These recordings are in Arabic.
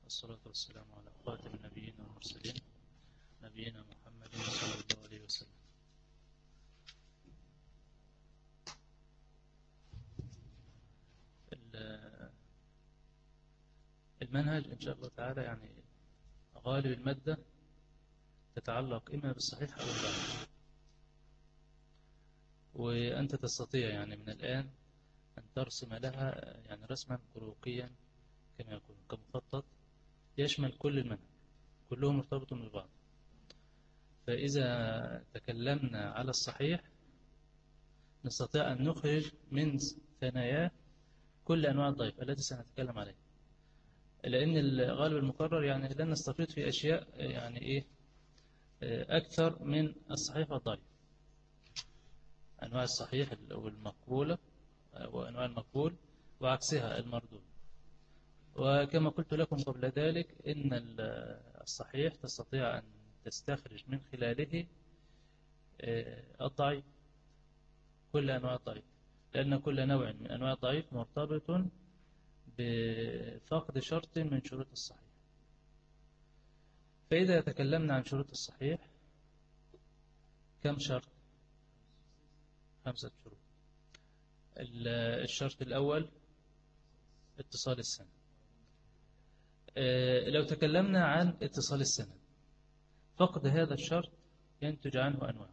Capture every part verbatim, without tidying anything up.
والصلاة والسلام على خاتم النبيين والمرسلين نبينا محمد صلى الله عليه وسلم. المنهج إن شاء الله تعالى يعني غالب المادة تتعلق إما بالصحيح أو الضعيف، وأنت تستطيع يعني من الآن أن ترسم لها يعني رسما كروكيا كما يقول كمخطط يشمل كل المنهج، كله مرتبط ببعض. فإذا تكلمنا على الصحيح نستطيع أن نخرج من ثناياه كل أنواع الضعيف التي سنتكلم عليها، لأن الغالب المقرر يعني لن نستفيد في أشياء يعني إيه أكثر من الصحيح والضعيف، أنواع الصحيح والمقبولة وأنواع المقبول وعكسها المردود. وكما قلت لكم قبل ذلك إن الصحيح تستطيع أن تستخرج من خلاله الضعيف، كل أنواع الضعيف، لأن كل نوع من أنواع الضعيف مرتبط بفقد شرط من شروط الصحيح. فإذا تكلمنا عن شروط الصحيح كم شرط؟ خمسة شروط. الشرط الأول اتصال السند. لو تكلمنا عن اتصال السند فقد هذا الشرط ينتج عنه أنواع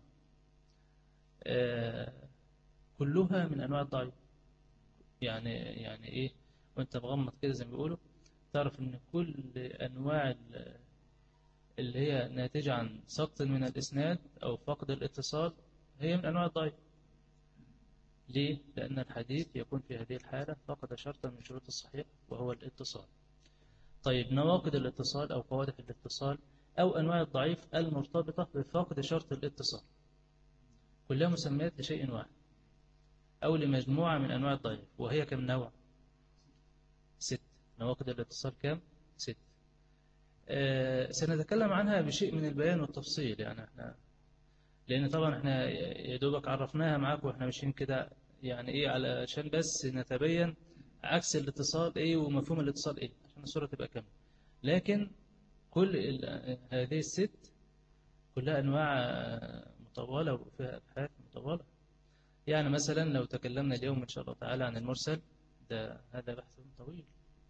كلها من أنواع الضعيف. يعني يعني إيه؟ وأنت مغمض كده زي ما بيقولوا تعرف أن كل أنواع اللي هي ناتجة عن سقط من الإسناد أو فقد الاتصال هي من أنواع الضعيف. ليه؟ لأن الحديث يكون في هذه الحالة فقد شرطا من شروط الصحيح وهو الاتصال. طيب نواقض الاتصال أو قوادح الاتصال أو أنواع الضعيف المرتبطة بفقد شرط الاتصال كلها مسميات لشيء واحد أو لمجموعة من أنواع الضعيف، وهي كم نوع؟ ست. نواقض الاتصال كم؟ ست. آه سنتكلم عنها بشيء من البيان والتفصيل، يعني احنا لأن طبعا احنا يا دوبك عرفناها معاكم واحنا ماشيين كده يعني ايه علشان بس نتبين عكس الاتصال ايه ومفهوم الاتصال ايه عشان الصورة تبقى كاملة. لكن كل هذه الست كلها أنواع مطولة وفيها أبحاث مطولة. يعني مثلا لو تكلمنا اليوم إن شاء الله تعالى عن المرسل، ده هذا بحث طويل.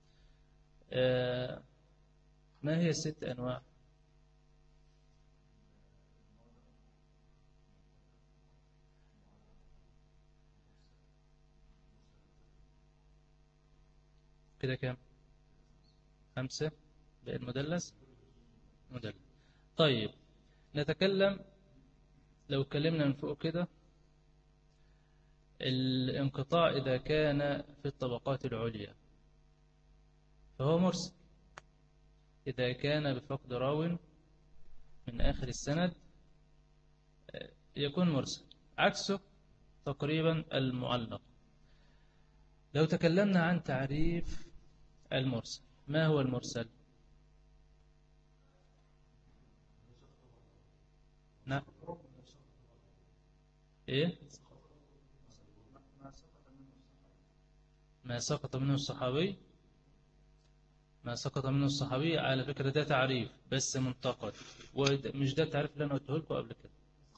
آه ما هي الست أنواع؟ كده كام؟ خمسة. المدلس مدلس. طيب نتكلم لو اتكلمنا من فوق كده، الانقطاع إذا كان في الطبقات العليا فهو مرسل، إذا كان بفقد راو من آخر السند يكون مرسل، عكسه تقريبا المعلق. لو تكلمنا عن تعريف المرسل، ما هو المرسل؟ نعم. إيه؟ ما سقط منه الصحابي. ما سقط منه الصحابي على فكرة ده تعريف بس منتقد، ومش ده التعريف اللي أنا قلته لكم قبل كده.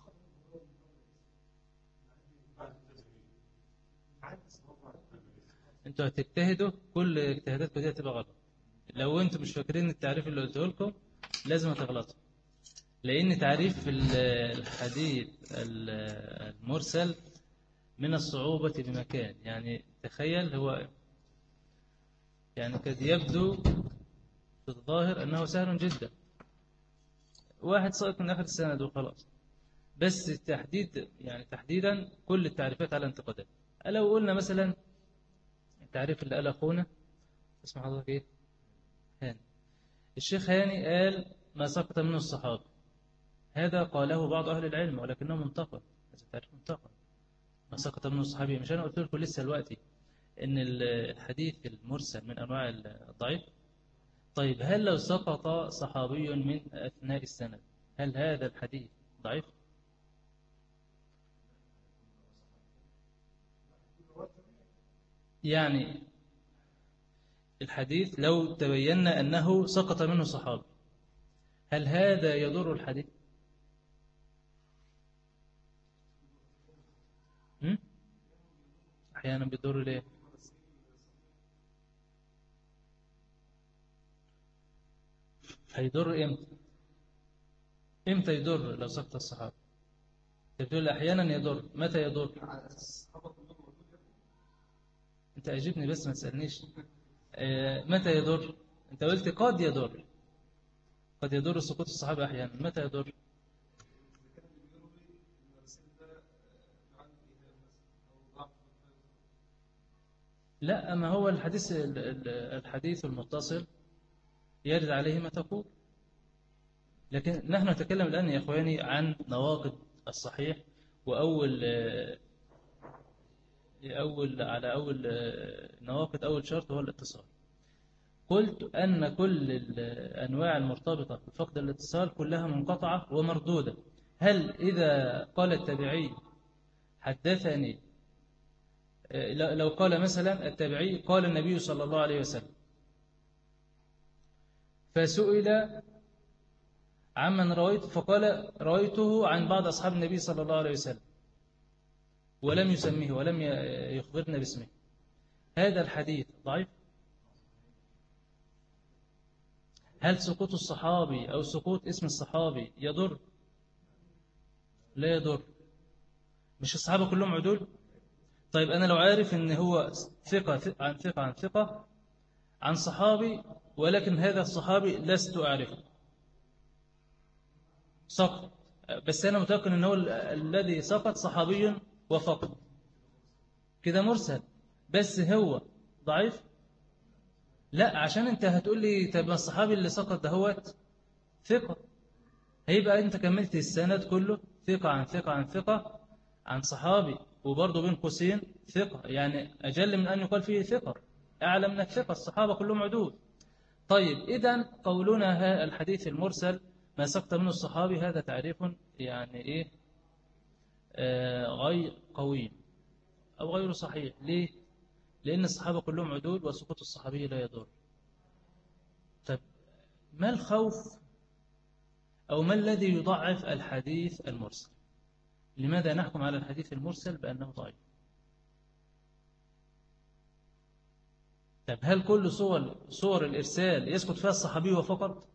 انتوا هتجتهدوا، كل اجتهاداتكم دي هتبقى غلط. لو انتوا مش فاكرين التعريف اللي قلته لكم لازم تغلطوا، لأن تعريف الحديث المرسل من الصعوبة بمكان. يعني تخيل هو يعني قد يبدو في الظاهر أنه سهل جدا، واحد ساقط من آخر السند وخلاص، بس تحديد يعني تحديدا كل التعريفات على انتقادات. لو قلنا مثلا التعريف اللي قال أخونا اسمه حضرتك إيه؟ هاني. الشيخ هاني قال ما سقط منه الصحابة، هذا قاله بعض أهل العلم ولكنه منتقد، هذا التعريف منتقد. ما سقط منه الصحابي، مش أنا قلت لكم لسه دلوقتي إن الحديث المرسل من أنواع الضعيف. طيب هل لو سقط صحابي من أثناء السند هل هذا الحديث ضعيف؟ يعني الحديث لو تبينا أنه سقط منه صحابي، هل هذا يضر الحديث؟ م? أحيانا بيضر ليه؟ هيضر إمتى؟ إمتى يضر لو سقط الصحابي؟ تقول أحيانا يضر، متى يضر؟ أنت أجبني بس ما تسألنيش. آه، متى يضر؟ أنت قلت قد يضر، قد يضر سقوط الصحابة أحيانا، متى يضر؟ لا، ما هو الحديث الحديث المتصل يرد عليه ما تقول، لكن نحن نتكلم الآن يا إخواني عن نواقض الصحيح، وأول أول على أول نواقض أول شرط هو الاتصال. قلت أن كل الأنواع المرتبطة بفقد الاتصال كلها منقطعة ومردودة. هل إذا قال التابعي حدثني، لو قال مثلا التابعي قال النبي صلى الله عليه وسلم، فسئل عمن رويته فقال رويته عن بعض أصحاب النبي صلى الله عليه وسلم ولم يسميه ولم يخبرنا باسمه، هذا الحديث ضعيف؟ هل سقوط الصحابي أو سقوط اسم الصحابي يضر؟ لا يضر. مش الصحابة كلهم عدول؟ طيب أنا لو عارف أن هو ثقة عن ثقة عن ثقة عن صحابي، ولكن هذا الصحابي لست أعرفه، سقط، بس أنا متأكد أنه الذي سقط صحابي وفقط، كده مرسل، بس هو ضعيف؟ لا، عشان أنت هتقول لي طب الصحابي اللي سقط ده هو ثقة، هيبقى أنت كملت السند كله ثقة عن ثقة عن ثقة عن صحابي، وبرضه بين قوسين ثقة، يعني أجل من أن يقال فيه ثقة، أعلى من الثقة، الصحابة كلهم عدول. طيب إذن قولنا الحديث المرسل ما سقط منه الصحابي هذا تعريف يعني إيه آه غير قوي أو غير صحيح. ليه؟ لأن الصحابة كلهم عدول وسقوط الصحابي لا يضر. طيب ما الخوف أو ما الذي يضعف الحديث المرسل؟ لماذا نحكم على الحديث المرسل بأنه ضعيف؟ طب هل كل صور صور الإرسال يسقط فيها الصحابي وفقط؟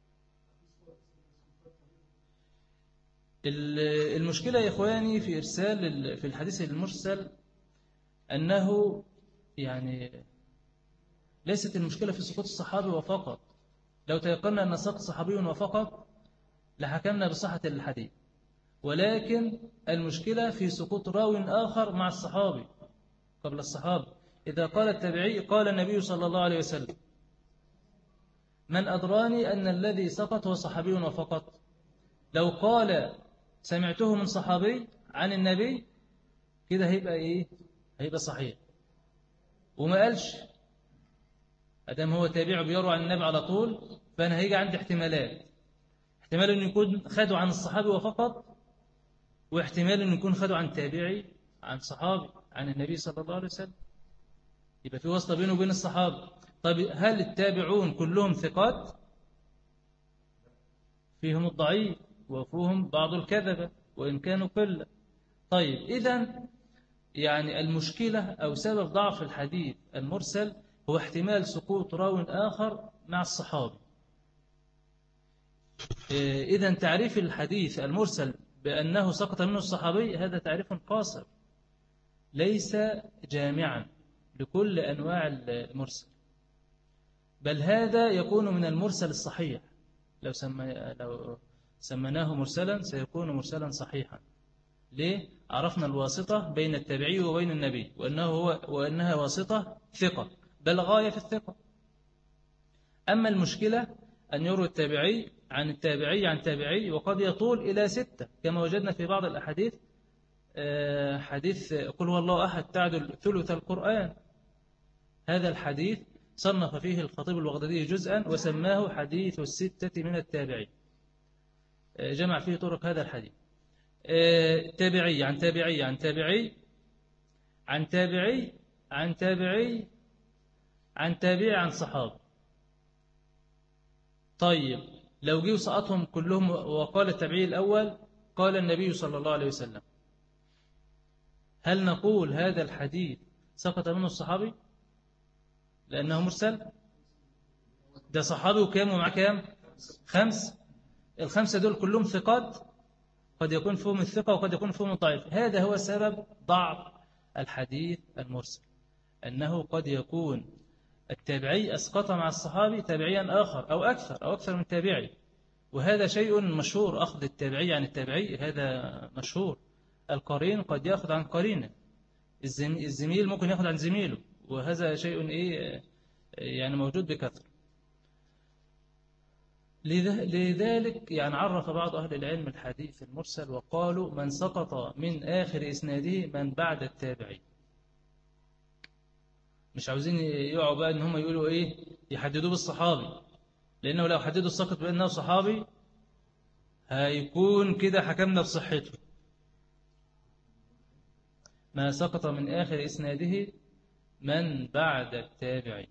المشكلة يا إخواني في إرسال في الحديث المرسل أنه يعني ليست المشكلة في سقوط الصحابي وفقط، لو تيقنا أن سقط صحابي وفقط لحكمنا بصحة الحديث، ولكن المشكلة في سقوط راو آخر مع الصحابي قبل الصحابي. إذا قال التابعي قال النبي صلى الله عليه وسلم، من أدراني أن الذي سقط هو صحابي وفقط؟ لو قال سمعته من صحابي عن النبي كده هيبقى إيه؟ هيبقى صحيح. وما قالش أدام هو تابع بيروى عن النبي على طول، فأنا هيجي عندي احتمالات، احتمال أن يكون خدوا عن الصحابي وفقط، واحتمال أن يكون خدوا عن تابعي عن صحابي عن النبي صلى الله عليه وسلم، يبقى في واسطة بينه وبين الصحابة. طيب هل التابعون كلهم ثقات؟ فيهم الضعيف وفيهم بعض الكذبة وإن كانوا قلة. طيب إذن يعني المشكلة أو سبب ضعف الحديث المرسل هو احتمال سقوط راو آخر مع الصحابي. إذن تعريف الحديث المرسل بأنه سقط منه الصحابي هذا تعريف قاصر ليس جامعا لكل أنواع المرسل، بل هذا يكون من المرسل الصحيح، لو, سمي لو سمناه مرسلا سيكون مرسلا صحيحا. ليه؟ عرفنا الواسطة بين التابعي وبين النبي، وأنه هو وأنها واسطة ثقة بل غاية في الثقة. أما المشكلة أن يروي التابعي عن التابعي عن تابعي وقد يطول إلى ستة، كما وجدنا في بعض الأحاديث حديث قل هو الله أحد تعدل ثلث القرآن، هذا الحديث صنف فيه الخطيب البغدادي جزءا وسماه حديث الستة من التابعي، جمع فيه طرق هذا الحديث. تابعي عن تابعي عن تابعي عن تابعي عن تابعي عن تابعي عن صحابي. طيب لو جه سقطهم كلهم وقال التابعي الأول قال النبي صلى الله عليه وسلم، هل نقول هذا الحديث سقط منه الصحابي لأنه مرسل؟ ده صحابي وكام ومع كام؟ خمس. الخمسة دول كلهم ثقات، قد يكون فيهم الثقة وقد يكون فيهم الضعيف. هذا هو سبب ضعف الحديث المرسل، أنه قد يكون التابعي أسقط مع الصحابي تابعيا آخر أو أكثر أو أكثر من تابعي، وهذا شيء مشهور. أخذ التابعي عن التابعي هذا مشهور. القرين قد يأخذ عن قرينه، الزميل ممكن يأخذ عن زميله، وهذا شيء إيه يعني موجود بكثرة. لذلك يعني عرف بعض أهل العلم الحديث المرسل وقالوا من سقط من آخر إسناده من بعد التابعي. مش عاوزين يقعوا بقى إن هم يقولوا إيه يحددوه بالصحابي، لأنه لو حددوا السقط بأنه صحابي هيكون كده حكمنا بصحته. ما سقط من آخر إسناده من بعد التابعي.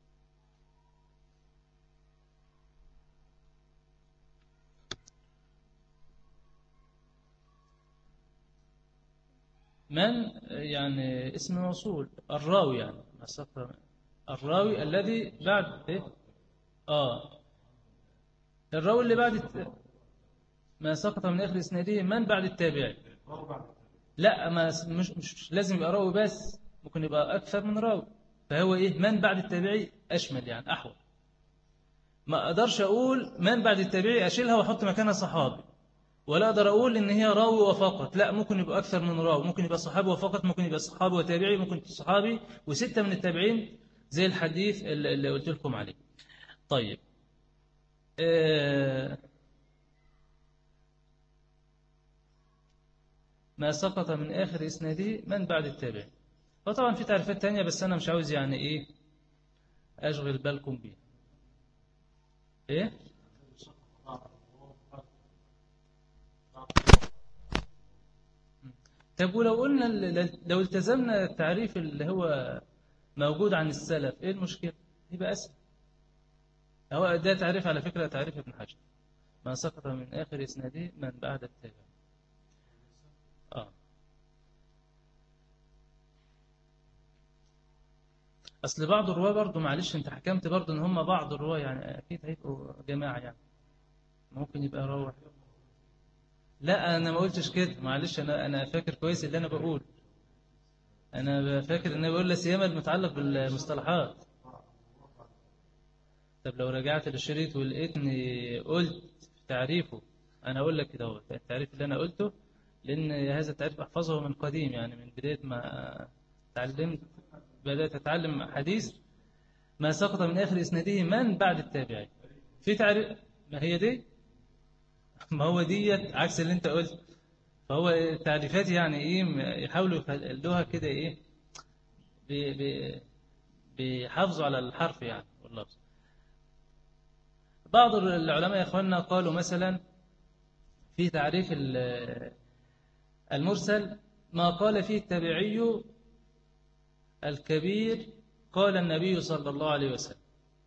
من يعني اسم موصول، الراوي يعني ما سقط، الراوي الذي بعد إيه؟ آه الراوي اللي بعد الت... ما سقط من آخر إسناده من بعد التابعي. لا ما مش, مش لازم يبقى راوي بس، ممكن يبقى أكثر من راوي، فهو إيه من بعد التابعي أشمل يعني أحوط. ما أقدرش أقول من بعد التابعي أشيلها وأحط مكانها صحابي، ولا أقدر أقول إن هي راوي وفقط، لا ممكن يبقى أكثر من راوي، ممكن يبقى صحابي وفقط، ممكن يبقى صحابي وتابعي، ممكن صحابي وستة من التابعين زي الحديث اللي قلت لكم عليه. طيب آه ما سقط من آخر إسناده من بعد التابعين. وطبعا في تعريفات تانية بس أنا مش عاوز يعني إيه أشغل بالكم بيه. إيه طب ولو قلنا لو التزمنا التعريف اللي هو موجود عن السلف إيه المشكلة؟ يبقى أسهل. هو ده تعريف على فكرة تعريف ابن حجر، ما سقط من آخر إسناده من بعد التابع. آه. أصل بعض الرواة برضو معلش أنت حكمت برضو إن هم بعض الرواة يعني أكيد هيبقوا جماعة يعني ممكن يبقى روح. لا أنا ما قلتش كده معلش، أنا أنا فاكر كويس اللي أنا بقول، أنا فاكر إن أنا بقول لا سيما المتعلق بالمصطلحات. طب لو رجعت للشريط ولقيتني قلت تعريفه أنا أقول لك كده هو التعريف اللي أنا قلته، لأن هذا التعريف أحفظه من قديم يعني من بداية ما تعلمت بدأت أتعلم حديث. ما سقط من آخر إسناده من بعد التابعين. في تعريف ما هي دي ما هو ديت عكس اللي أنت قلت. فهو التعريفات يعني إيه يحاولوا يخلوها كده إيه بيحافظوا على الحرف يعني واللفظ. بعض العلماء يا أخواننا قالوا مثلا في تعريف المرسل ما قال فيه التابعي الكبير قال النبي صلى الله عليه وسلم.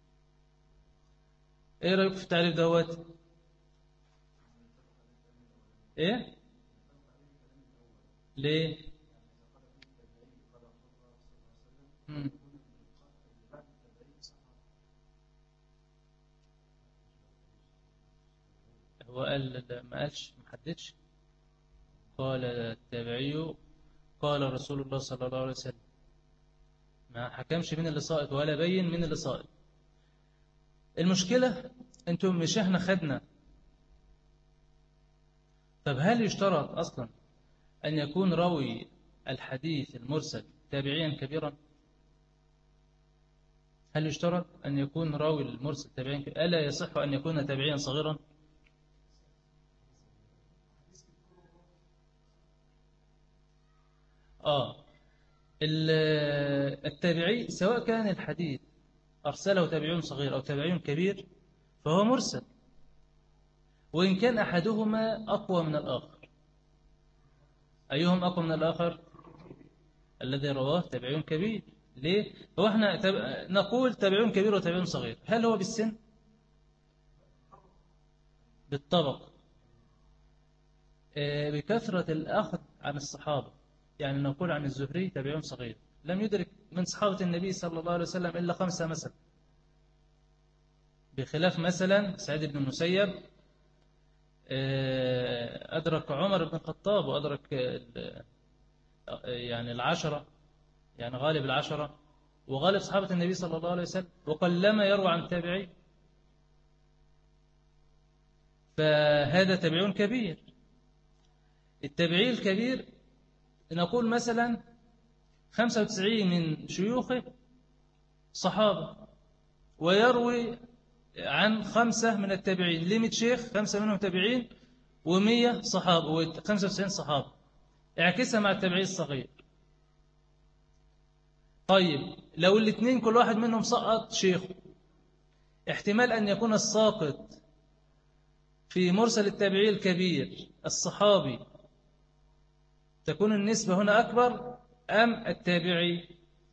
ايه رأيك في التعريف دوت؟ ايه ليه؟ مم. هو قال ما قالش ما حددش، قال التابعي قال رسول الله صلى الله عليه وسلم، ما حكمش مين اللي ساقط ولا بين مين اللي ساقط. المشكلة انتم مش احنا خدنا. طب هل يشترط اصلا ان يكون راوي الحديث المرسل تابعيا كبيرا؟ هل يشترط ان يكون راوي المرسل تابعيا كبيرا؟ الا يصح ان يكون تابعيا صغيرا؟ اه التابعي سواء كان الحديث أرسله تابعي صغير أو تابعي كبير فهو مرسل، وإن كان أحدهما أقوى من الآخر. أيهم أقوى من الآخر؟ الذي رواه تابعي كبير. ليه؟ هو احنا تب... نقول تابعون كبير وتابعون صغير، هل هو بالسن؟ بالطبق، آه، بكثرة الأخذ عن الصحابة. يعني نقول عن الزهري تابعون صغير، لم يدرك من صحابة النبي صلى الله عليه وسلم إلا خمسة مثلا، بخلاف مثلا سعيد بن المسيب آه، أدرك عمر بن الخطاب وأدرك يعني العشرة، يعني غالب العشرة وغالب صحابة النبي صلى الله عليه وسلم، وقلما يروى عن التابعين، فهذا تابعون كبير. التابعي الكبير نقول مثلا خمسة وتسعين من شيوخه صحابة، ويروي عن خمسة من التابعين، ليه مئة شيخ، خمسة منهم تابعين ومية صحابة وخمسة وتسعين صحابة، اعكسها مع التابعي الصغير. طيب لو الاثنين كل واحد منهم سقط شيخه، احتمال أن يكون الساقط في مرسل التابعي الكبير الصحابي تكون النسبة هنا أكبر أم التابعي؟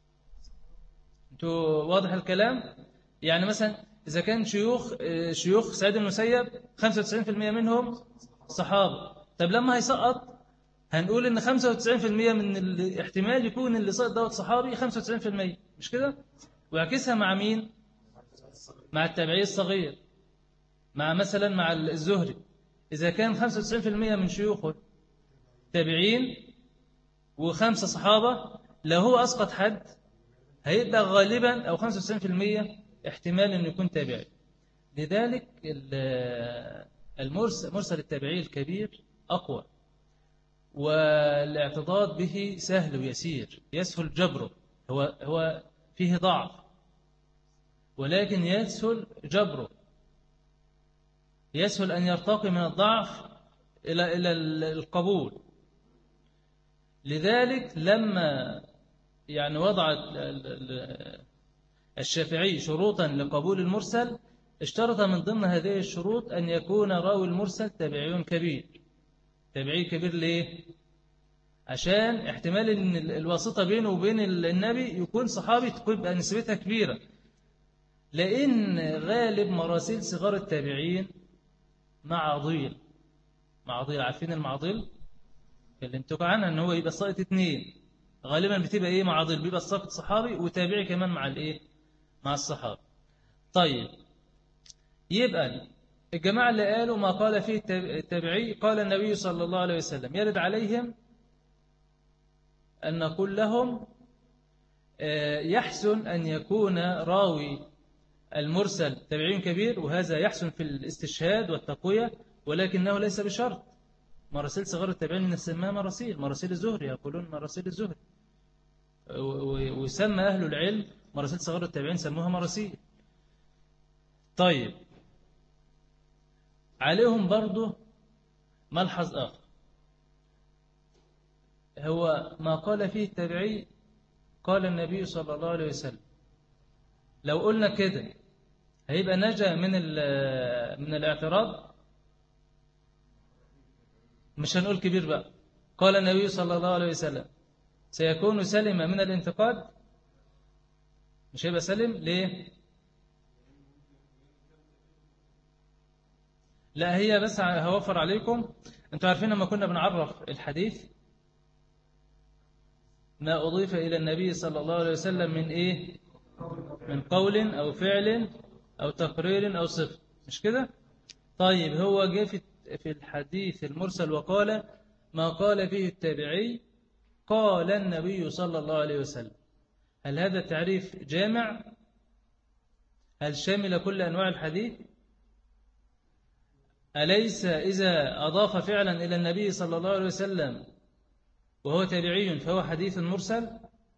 انتوا واضح الكلام؟ يعني مثلا إذا كان شيوخ شيوخ سعيد بن المسيب خمسة وتسعين بالمئة منهم صحابة، طب لما هيسقط هنقول إن خمسة وتسعين بالمئة من الاحتمال يكون اللي سقط دوت صحابي خمسة وتسعين بالمئة، مش كده؟ ويعكسها مع مين؟ مع التابعي الصغير، مع مثلا مع الزهري، إذا كان خمسة وتسعين بالمئة من شيوخه تابعين وخمسة صحابة، لو هو أسقط حد هيبقى غالبا أو خمسة وتسعين بالمئة احتمال أن يكون تابعي. لذلك المرسل مرسل التابعي الكبير أقوى، والاعتضاد به سهل ويسير، يسهل جبره، هو هو فيه ضعف ولكن يسهل جبره، يسهل أن يرتقي من الضعف إلى إلى القبول. لذلك لما يعني وضعت الشافعي شروطا لقبول المرسل، اشترط من ضمن هذه الشروط أن يكون راوي المرسل تابعي كبير. تابعي كبير ليه؟ عشان احتمال أن الواسطة بينه وبين النبي يكون صحابي تبقى نسبتها كبيرة، لأن غالب مراسيل صغار التابعين معاضيل. معاضيل، عارفين المعاضيل؟ كلمتك عنها ان هو يبقى ساقط اثنين، غالبا بتبقى ايه معاضيل، بيبقى الساقط صحابي وتابعي كمان مع الايه مع الصحابه. طيب يبقى الجماعه اللي قالوا ما قال فيه التابعي قال النبي صلى الله عليه وسلم، يرد عليهم ان نقول لهم يحسن ان يكون راوي المرسل تابعي كبير، وهذا يحسن في الاستشهاد والتقويه، ولكنه ليس بشرط. مراسيل صغار التابعين نسميها مراسيل، مراسيل الزهري، يقولون مراسيل الزهري، ويسمى أهل العلم مراسيل صغار التابعين سموها مراسيل. طيب عليهم برضو ملحظ آخر، هو ما قال فيه التابعي قال النبي صلى الله عليه وسلم، لو قلنا كده هيبقى نجا من من الاعتراض، مش هنقول كبير بقى. قال النبي صلى الله عليه وسلم سيكون سلم من الانتقاد، مش هيبقى سلم ليه؟ لا هي بس هوفر عليكم، انتوا عارفين لما كنا بنعرف الحديث ما أضيف إلى النبي صلى الله عليه وسلم من إيه؟ من قول أو فعل أو تقرير أو صفة، مش كده؟ طيب هو جاء في في الحديث المرسل وقال ما قال فيه التابعي قال النبي صلى الله عليه وسلم، هل هذا التعريف جامع؟ هل شامل كل أنواع الحديث؟ أليس إذا أضاف فعلا إلى النبي صلى الله عليه وسلم وهو تابعي فهو حديث مرسل؟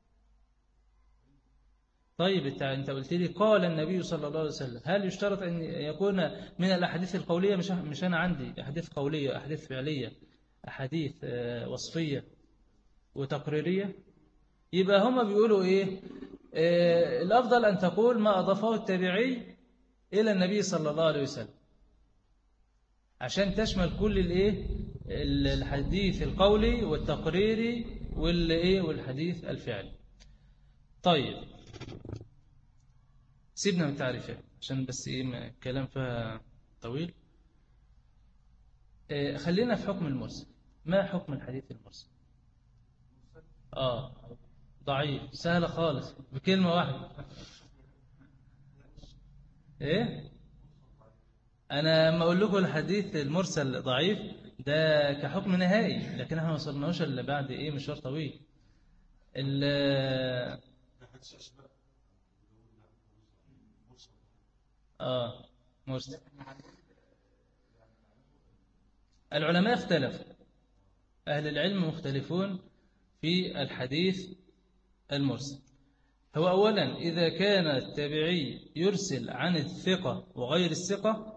طيب أنت قلت لي قال النبي صلى الله عليه وسلم، هل يشترط أن يكون من الأحاديث القولية؟ مش مش أنا عندي أحاديث قولية، أحاديث فعلية، أحاديث وصفية وتقريرية. يبقى هما بيقولوا إيه؟ آه الأفضل أن تقول ما أضافه التابعي إلى النبي صلى الله عليه وسلم، عشان تشمل كل الإيه الحديث القولي والتقريري والإيه والحديث الفعلي. طيب سيبنا من التعريفات عشان بس إيه الكلام فيها طويل. إيه خلينا في حكم المرسل. ما حكم الحديث المرسل؟ آه ضعيف، سهلة خالص بكلمة واحدة. إيه أنا لما أقول لكم الحديث المرسل ضعيف ده كحكم نهائي، لكن احنا ما وصلناش إلا بعد إيه مشوار طويل. آه مرسل. العلماء اختلفوا، أهل العلم مختلفون في الحديث المرسل. هو أولا إذا كان التابعي يرسل عن الثقة وغير الثقة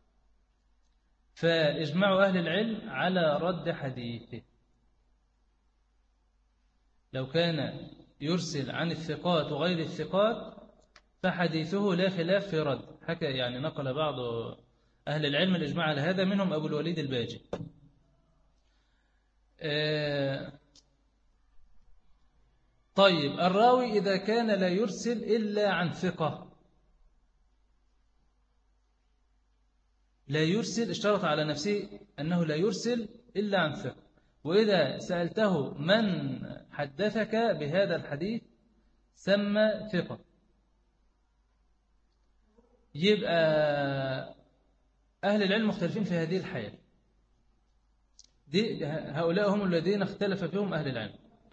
فإجماع أهل العلم على رد حديثه. لو كان يرسل عن الثقات وغير الثقات فحديثه لا خلاف في رد. حكى يعني نقل بعض أهل العلم الإجماع على هذا، منهم أبو الوليد الباجي. آه طيب الراوي إذا كان لا يرسل إلا عن ثقة، لا يرسل اشترط على نفسه أنه لا يرسل إلا عن ثقة، وإذا سألته من حدثك بهذا الحديث سمى ثقة، يبقى أهل العلم مختلفين في هذه الحياة دي. هؤلاء هم الذين اختلف فيهم أهل العلم.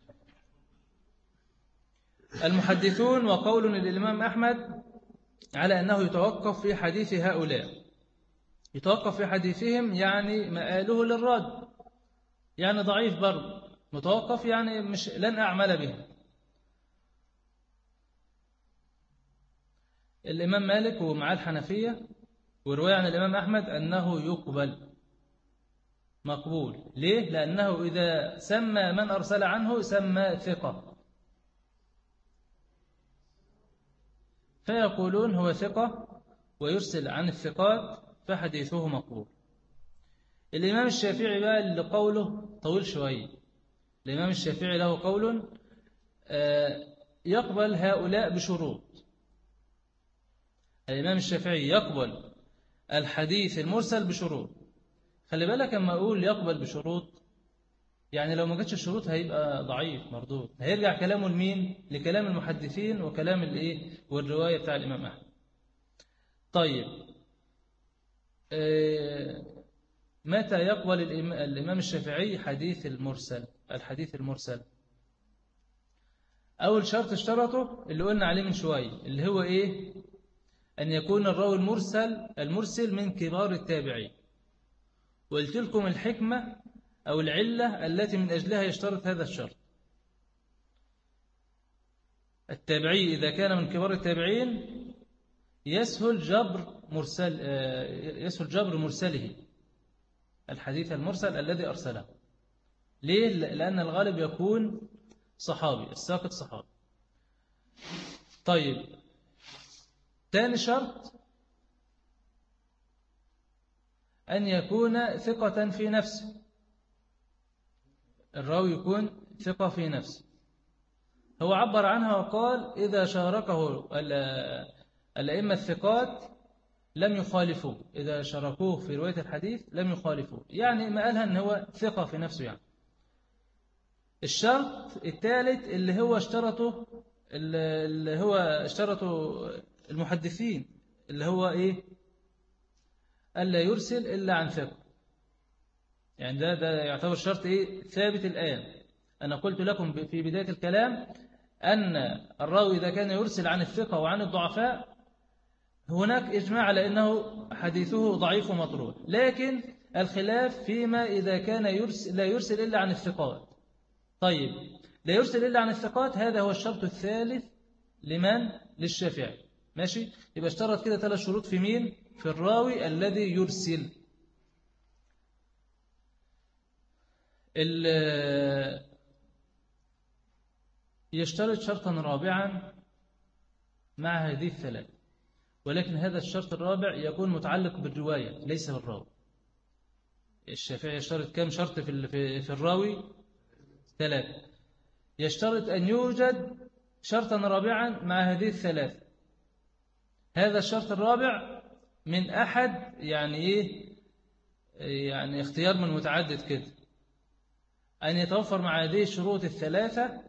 المحدثون وقول الإمام أحمد على أنه يتوقف في حديث هؤلاء، يتوقف في حديثهم يعني مآله للرد، يعني ضعيف برضه، متوقف يعني مش لن أعمل به. الإمام مالك ومعاه الحنفية ورواية عن الإمام أحمد أنه يقبل مقبول. ليه؟ لأنه إذا سمى من أرسل عنه سمى ثقة، فيقولون هو ثقة ويرسل عن الثقات فحديثه مقبول. الإمام الشافعي بقى اللي قوله طويل شوية، الإمام الشافعي له قول يقبل هؤلاء بشروط. الإمام الشافعي يقبل الحديث المرسل بشروط. خلي بالك لما أقول يقبل بشروط، يعني لو ما جاتش الشروط هيبقى ضعيف مردود، هيرجع كلامه لمين؟ لكلام المحدثين وكلام الإيه والرواية بتاع الإمام أحمد. طيب متى يقبل الإمام الشافعي حديث المرسل؟ الحديث المرسل أول شرط اشترطه اللي قلنا عليه من شوية، اللي هو إيه؟ أن يكون الراوي المرسل المرسل من كبار التابعين. وقلت لكم الحكمة أو العلة التي من أجلها يشترط هذا الشرط. التابعي إذا كان من كبار التابعين يسهل جبر مرسل يسهل جبر مرسله، الحديث المرسل الذي أرسله. ليه؟ لأن الغالب يكون صحابي، الساقط صحابي. طيب ثاني شرط أن يكون ثقة في نفسه، الراوي يكون ثقة في نفسه. هو عبر عنها وقال إذا شاركه الأئمة الثقات لم يخالفوه، إذا شاركوه في رواية الحديث لم يخالفوه، يعني ما قالها أن هو ثقة في نفسه يعني. الشرط الثالث اللي هو اشترطه اللي هو اشترطه المحدثين اللي هو إيه؟ ألا يرسل إلا عن ثقة. يعني ده ده يعتبر شرط إيه؟ ثابت الآن. أنا قلت لكم في بداية الكلام أن الراوي إذا كان يرسل عن الثقة وعن الضعفاء هناك إجماع على أنه حديثه ضعيف ومطروح، لكن الخلاف فيما إذا كان يرسل لا يرسل إلا عن الثقات. طيب لا يرسل إلا عن الثقات، هذا هو الشرط الثالث لمن؟ للشافعي. ماشي؟ يبقى اشترط كده ثلاث شروط في مين؟ في الراوي الذي يرسل. يشترط شرطا رابعا مع هذه الثلاث، ولكن هذا الشرط الرابع يكون متعلق بالرواية ليس بالراوي. الشافعي يشترط كم شرط في في الراوي؟ ثلاثة. يشترط أن يوجد شرطا رابعا مع هذه الثلاثة. هذا الشرط الرابع من أحد يعني إيه يعني اختيار من متعدد كده، أن يتوفر مع هذه الشروط الثلاثة: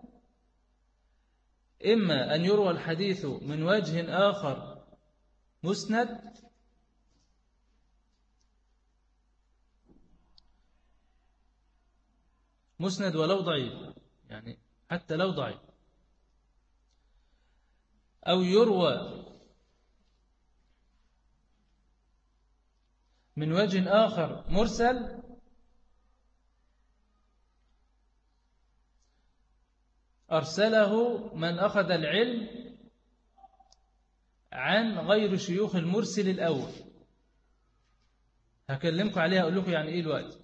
إما أن يروى الحديث من وجه آخر مسند، مسند ولو ضعيف، يعني حتى لو ضعيف، أو يروى من وجه آخر مرسل، أرسله من أخذ العلم عن غير شيوخ المرسل الأول. هكلمكم عليها، أقول لكم يعني إيه الوقت.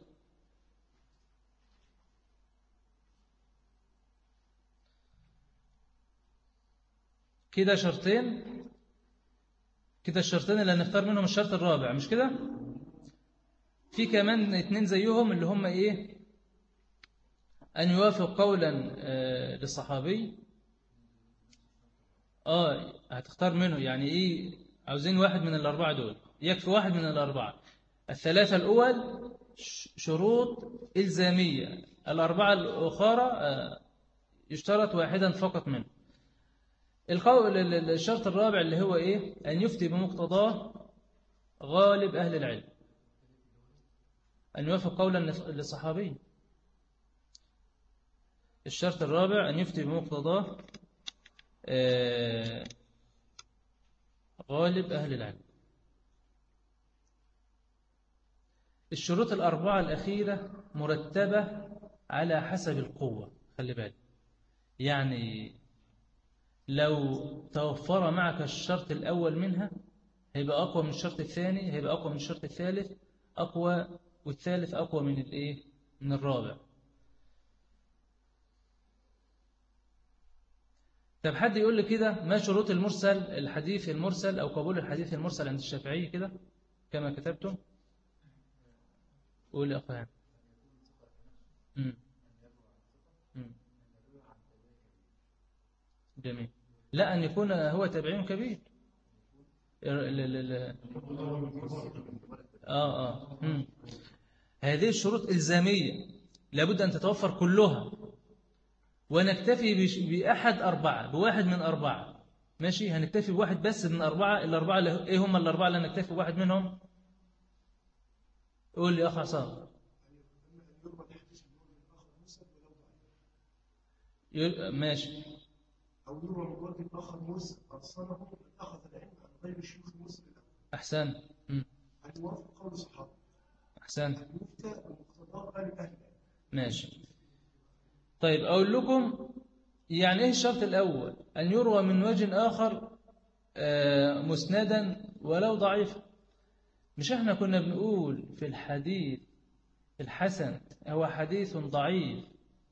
كده شرطين، كده الشرطين اللي هنختار منهم الشرط الرابع، مش كده؟ في كمان اتنين زيهم اللي هم إيه؟ أن يوافق قولا للصحابي. آه هتختار منه يعني إيه؟ عاوزين واحد من الأربعة دول، يكفي واحد من الأربعة. الثلاثة الأول شروط إلزامية، الأربعة الأخرى يشترط واحدا فقط منه. القول الشرط الرابع اللي هو إيه؟ أن يفتي بمقتضاه غالب أهل العلم، أن يوافق قولا للصحابي. الشرط الرابع أن يفتي بمقتضاه غالب أهل العلم. الشروط الأربعة الأخيرة مرتبة على حسب القوة، خلي بالك. يعني لو توفر معك الشرط الأول منها هيبقى أقوى من الشرط الثاني، هيبقى أقوى من الشرط الثالث أقوى، والثالث أقوى من الإيه؟ من الرابع. طب حد يقول لي كده ما شروط المرسل، الحديث المرسل أو قبول الحديث المرسل عند الشافعي كده كما كتبتم؟ قول يا أخوان. جميل. لا، أن يكون هو تابعين كبير. لا لا لا. آه آه مم. هذه الشروط إلزامية لابد أن تتوفر كلها، ونكتفي بأحد أربعة، بواحد من أربعة. ماشي، هنكتفي بواحد بس من أربعة. الأربعة اللي إيه هم الأربعة اللي هنكتفي بواحد منهم؟ قول لي أخ عصام. ماشي. أو يروى من وجه آخر مرسل أرسله من أخذ العلم عن غير شيوخ المرسل الأول. أحسن. أن يوافق قول الصحابة. أحسن. أن يفتى بمقتضاه غالب أهل العلم. ماشي. طيب أقول لكم يعني إيه الشرط الأول؟ أن يروى من وجه آخر مسندا ولو ضعيف. مش احنا كنا بنقول في الحديث الحسن هو حديث ضعيف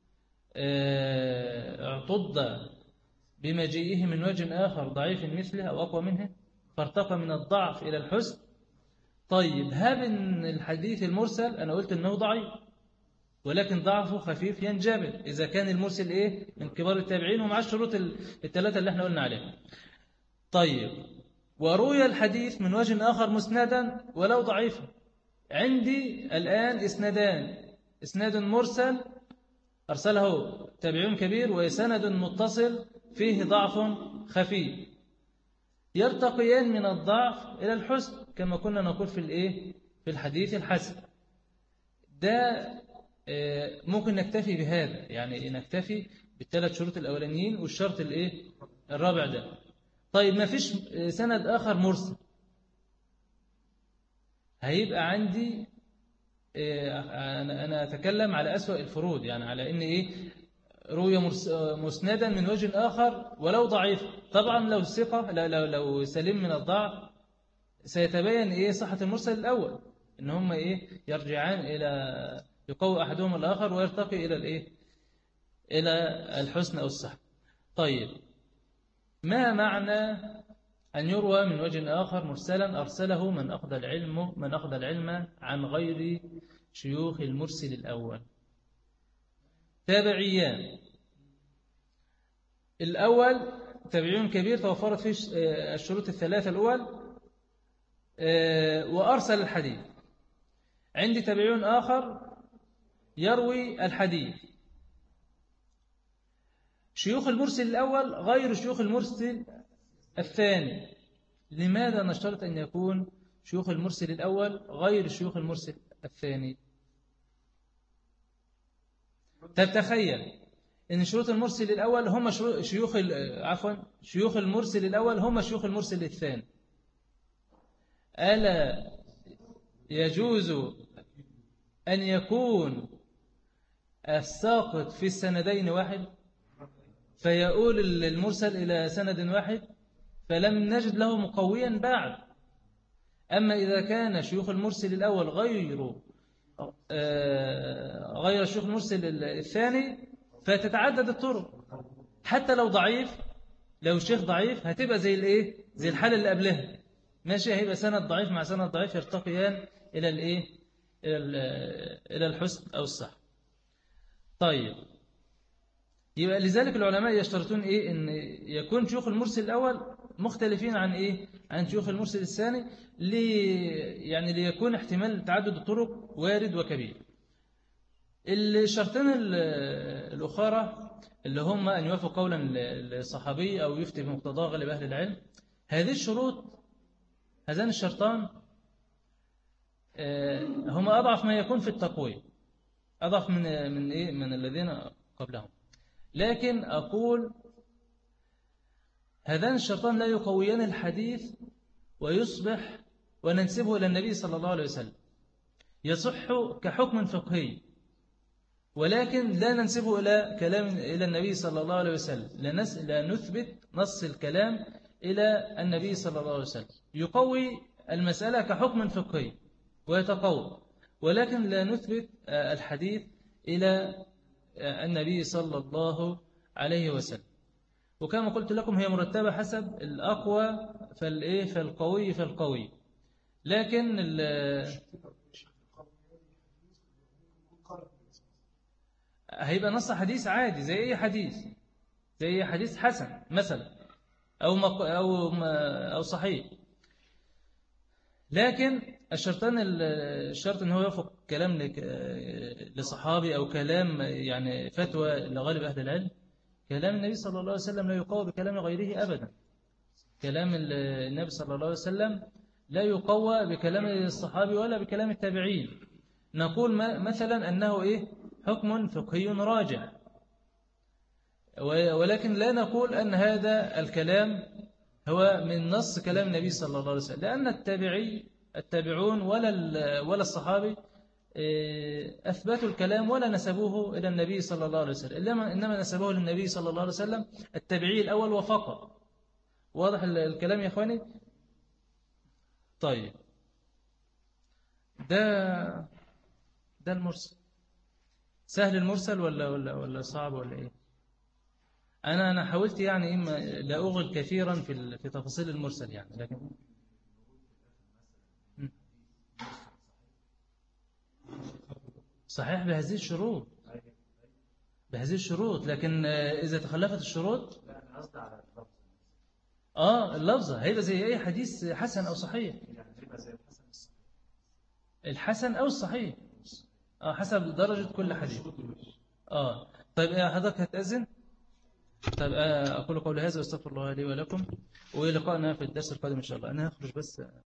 اعتض بمجيئه من وجه آخر ضعيف مثله أو أقوى منه فارتقى من الضعف إلى الحسن. طيب هذا الحديث المرسل أنا قلت أنه ضعيف، ولكن ضعفه خفيف ينجبر إذا كان المرسل إيه؟ من كبار التابعين ومع الشروط الثلاثة اللي احنا قلنا عليها. طيب وروي الحديث من وجه آخر مسندا ولو ضعيفا. عندي الآن اسندان، اسناد مرسل أرسله تابعون كبير، وسند متصل فيه ضعف خفيف، يرتقيان من الضعف إلى الحسن كما كنا نقول في الإيه؟ في الحديث الحسن. ده ممكن نكتفي بهذا، يعني نكتفي بالثلاث شروط الأولانيين والشرط الإيه؟ الرابع ده. طيب ما فيش سند آخر مرسل، هيبقى عندي أنا أتكلم على أسوأ الفروض، يعني على إن إيه؟ روي مسندا من وجه آخر ولو ضعيف. طبعا لو ثقة، لو لو سليم من الضعف سيتبين إيه صحة المرسل الأول، إن هم إيه؟ يرجعان إلى يقوي أحدهم الآخر ويرتقي إلى الإيه؟ إلى الحسن أو الصحة. طيب ما معنى أن يروى من وجه آخر مرسلا أرسله من أخذ العلم من أخذ العلم عن غير شيوخ المرسل الأول؟ تابعيان الأول تابعين كبير توفرت فيه الشروط الثلاثة الأول وأرسل الحديث. عندي تابعين آخر يروي الحديث. شيوخ المرسل الأول غير شيوخ المرسل الثاني. لماذا نشترط أن يكون شيوخ المرسل الأول غير شيوخ المرسل الثاني؟ طب تخيل إن شروط المرسل الأول هم شيوخ عفوا شيوخ المرسل الأول هم شيوخ المرسل الثاني، ألا يجوز أن يكون الساقط في السندين واحد فيقول المرسل إلى سند واحد فلم نجد له مقويا بعد؟ أما إذا كان شيوخ المرسل الأول غير غير شيوخ المرسل الثاني فتتعدد الطرق، حتى لو ضعيف، لو شيخ ضعيف هتبقى زي الايه، زي الحالة اللي قبلها ماشي، هيبقى سند ضعيف مع سند ضعيف يرتقيان إلى الايه، إلى الحسن أو الصح. طيب يبقى لذلك العلماء يشترطون ايه، ان يكون شيوخ المرسل الأول مختلفين عن ايه، عن شيوخ المرسل الثاني، لي يعني ليكون احتمال تعدد الطرق وارد وكبير. الشرطين الأخرى اللي هم أن يوافق قولا الصحابي أو يفتي بمقتضاه غالب أهل العلم، هذه الشروط، هذان الشرطان هما أضعف ما يكون في التقوية، أضعف من من إيه، من الذين قبلهم. لكن أقول هذان الشرطان لا يقويان الحديث ويصبح وننسبه إلى النبي صلى الله عليه وسلم، يصح كحكم فقهي، ولكن لا ننسبه إلى كلام إلى النبي صلى الله عليه وسلم، لا نثبت نص الكلام إلى النبي صلى الله عليه وسلم. يقوي المسألة كحكم فقهي ويتقوى، ولكن لا نثبت الحديث إلى النبي صلى الله عليه وسلم. وكما قلت لكم هي مرتبة حسب الأقوى فالإيه، فالقوي فالقوي. لكن هيبقى نص حديث عادي زي أي حديث، زي أي حديث حسن مثلا أو مق... أو أو صحيح. لكن الشرطان، الشرط أنه يوافق كلام لصحابي أو كلام يعني فتوى لغالب أهل العلم. كلام النبي صلى الله عليه وسلم لا يقوى بكلام غيره أبدا. كلام النبي صلى الله عليه وسلم لا يقوى بكلام الصحابي ولا بكلام التابعين. نقول مثلا أنه إيه، حكم فقهي راجع، ولكن لا نقول أن هذا الكلام هو من نص كلام النبي صلى الله عليه وسلم، لأن التابعي التابعون ولا ولا الصحابي أثبتوا الكلام ولا نسبوه إلى النبي صلى الله عليه وسلم، إنما نسبوه للنبي صلى الله عليه وسلم التابعي الأول وفقط. واضح الكلام يا إخواني؟ طيب ده ده المرسل. سهل المرسل ولا ولا ولا صعب ولا إيه؟ أنا أنا حاولت يعني إما لا أغل كثيرا في في تفاصيل المرسل يعني، لكن صحيح بهذه الشروط، بهذه الشروط، لكن إذا تخلفت الشروط آه اللفظة هيبقى زي أي حديث حسن أو صحيح، الحسن أو الصحيح آه حسب درجة كل حديث. آه طيب حضرتك هتأذن؟ طيب أقول قولي هذا واستغفر الله لي ولكم، ولقاءنا في الدرس القادم إن شاء الله. أنا هخرج بس